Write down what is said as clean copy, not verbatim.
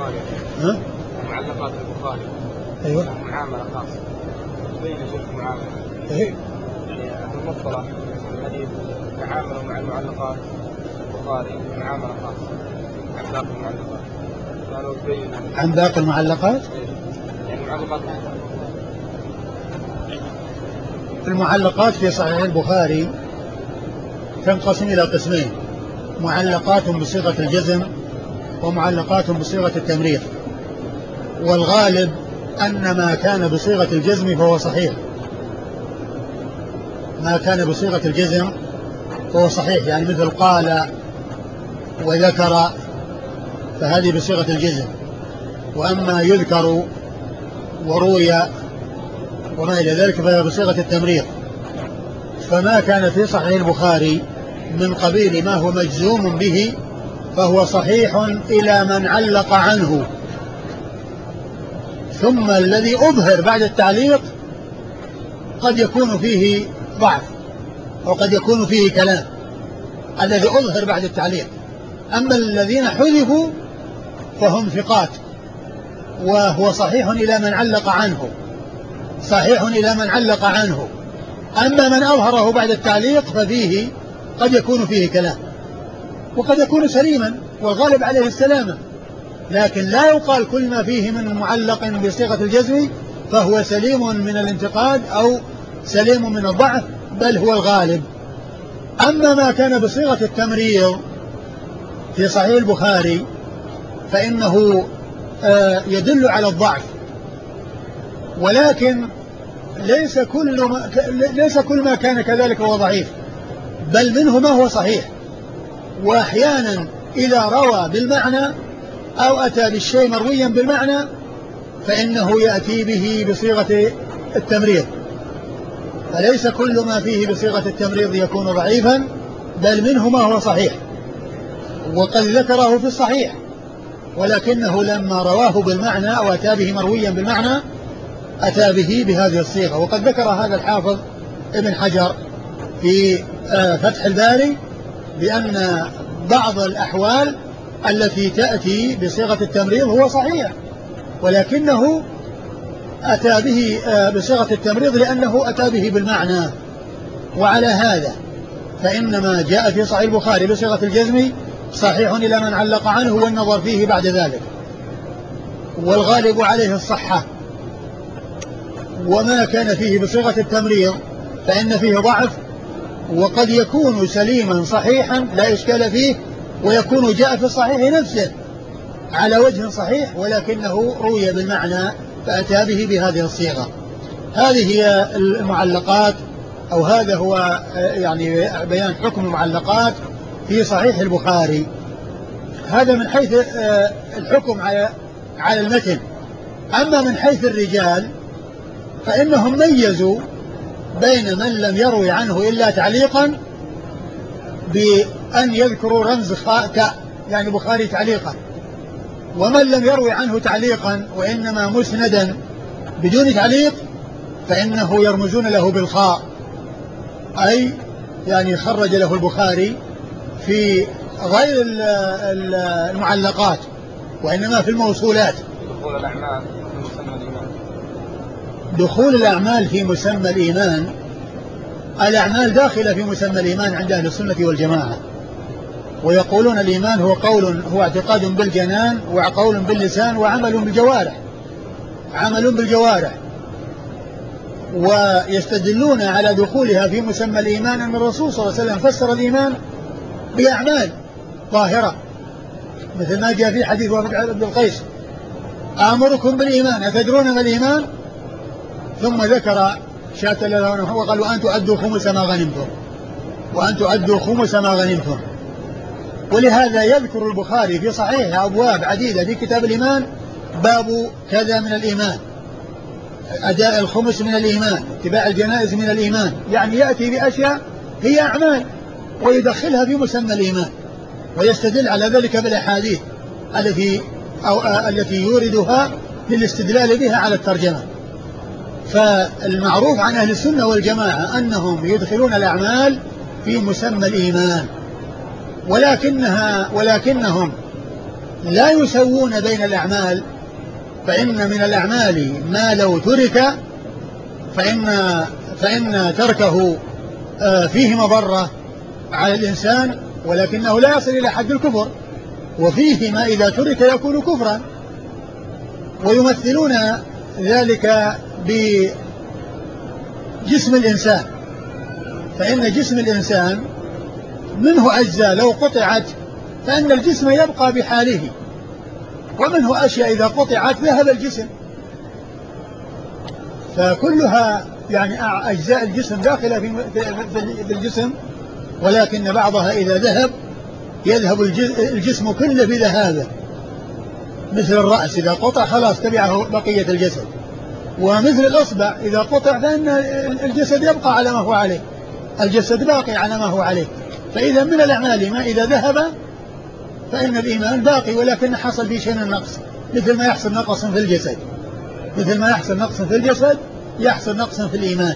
البخاري. ها؟ معلقات البخاري. أيوة. معاملة خاصة. بين شرط معاملة. إيه؟ يعني المصطلح الحديث تعاملوا مع المعلقات البخاري معاملة خاصة عن باقي المعلقات. قالوا بين. عن باقي المعلقات؟ يعني معلقات. المعلقات في صحيح البخاري تنقسم إلى قسمين: معلقات بصيغة الجزم ومعلقات بصيغة التمرير. والغالب أن ما كان بصيغة الجزم فهو صحيح، ما كان بصيغة الجزم فهو صحيح، يعني مثل قال وذكر فهذه بصيغة الجزم. وأما يذكر وروي وما إلى ذلك فهي بصيغة التمرير. فما كان في صحيح البخاري من قبيل ما هو مجزوم به فهو صحيح إلى من علق عنه. ثم الذي أظهر بعد التعليق قد يكون فيه ضعف أو قد يكون فيه كلام، الذي أظهر بعد التعليق. أما الذين حذفوا فهم ثقات، وهو صحيح إلى من علق عنه، صحيح إلى من علق عنه. أما من أظهره بعد التعليق ففيه قد يكون فيه كلام وقد يكون سليما، والغالب عليه السلامة، لكن لا يقال كل ما فيه من معلق بصيغة الجزم فهو سليم من الانتقاد أو سليم من الضعف، بل هو الغالب. أما ما كان بصيغة التمريض في صحيح البخاري فإنه يدل على الضعف، ولكن ليس كل ما كان كذلك هو ضعيف، بل منه ما هو صحيح. وأحيانا إذا روى بالمعنى أو أتى بالشيء مرويا بالمعنى فإنه يأتي به بصيغة التمريض، فليس كل ما فيه بصيغة التمريض يكون ضعيفا، بل منه ما هو صحيح، وقد ذكره في الصحيح، ولكنه لما رواه بالمعنى أو أتى به مرويا بالمعنى أتى به بهذه الصيغة. وقد ذكر هذا الحافظ ابن حجر في فتح الباري بأن بعض الأحوال التي تأتي بصيغة التمريض هو صحيح، ولكنه أتى به بصيغة التمريض لأنه أتى به بالمعنى. وعلى هذا فإن ما جاء في صحيح البخاري بصيغة الجزم صحيح إلى من علق عنه والنظر فيه بعد ذلك، والغالب عليه الصحة. وما كان فيه بصيغة التمريض فإن فيه ضعف، وقد يكون سليما صحيحا لا إشكال فيه، ويكون جاء في الصحيح نفسه على وجه صحيح ولكنه روي بالمعنى فأتى به بهذه الصيغة. هذه هي المعلقات، أو هذا هو يعني بيان حكم المعلقات في صحيح البخاري. هذا من حيث الحكم على المتن. أما من حيث الرجال فإنهم ميزوا بين من لم يروي عنه إلا تعليقا بأن يذكروا رمز تاء يعني بخاري تعليقا، ومن لم يروي عنه تعليقا وإنما مسندا بدون تعليق فإنه يرمزون له بالخاء، أي يعني خرج له البخاري في غير المعلقات وإنما في الموصولات. دخول الأعمال في مسمى الإيمان، الأعمال داخلة في مسمى الإيمان عند أهل السنة والجماعة، ويقولون الإيمان هو قول، هو اعتقاد بالجنان وقول باللسان وعمل بالجوارح، عمل بالجوارح. ويستدلون على دخولها في مسمى الإيمان أن الرسول صلى الله عليه وسلم فسر الإيمان بأعمال ظاهرة، مثل ما جاء في حديث وفد عبد القيس: آمركم بالإيمان أتدرون ما الإيمان؟ ثم ذكر شاة له وقال: وأن تؤدوا خمس ما غنمتم، وأن تؤدوا خمس ما غنمتم. ولهذا يذكر البخاري في صحيح أبواب عديدة في كتاب الإيمان باب كذا من الإيمان، أداء الخمس من الإيمان، اتباع الجنائز من الإيمان، يعني يأتي بأشياء هي أعمال ويدخلها في مسمى الإيمان، ويستدل على ذلك بالأحاديث التي يوردها للاستدلال بها على الترجمة. فالمعروف عن أهل السنة والجماعة أنهم يدخلون الأعمال في مسمى الإيمان، ولكنهم لا يسوون بين الأعمال، فإن من الأعمال ما لو ترك فإن تركه فيه مضرة على الإنسان ولكنه لا يصل إلى حد الكفر، وفيه ما إذا ترك يكون كفرا. ويمثلون ذلك بجسم الإنسان، فإن جسم الإنسان منه أجزاء لو قطعت فإن الجسم يبقى بحاله، ومنه أشياء إذا قطعت ذهب الجسم، فكلها يعني أجزاء الجسم داخلة في الجسم، ولكن بعضها إذا ذهب يذهب الجسم كله بذهابه، مثل الرأس إذا قطع خلاص تبعه بقية الجسد، ومثل الأصبع إذا قطع فإن الجسد يبقى على ما هو عليه، الجسد باقي على ما هو عليه. فإذا من الأعمال ما إذا ذهب فإن الإيمان باقي ولكن حصل فيه شيء من النقص، مثل ما يحصل نقص في الجسد، مثل ما يحصل نقص في الجسد يحصل نقص في الإيمان.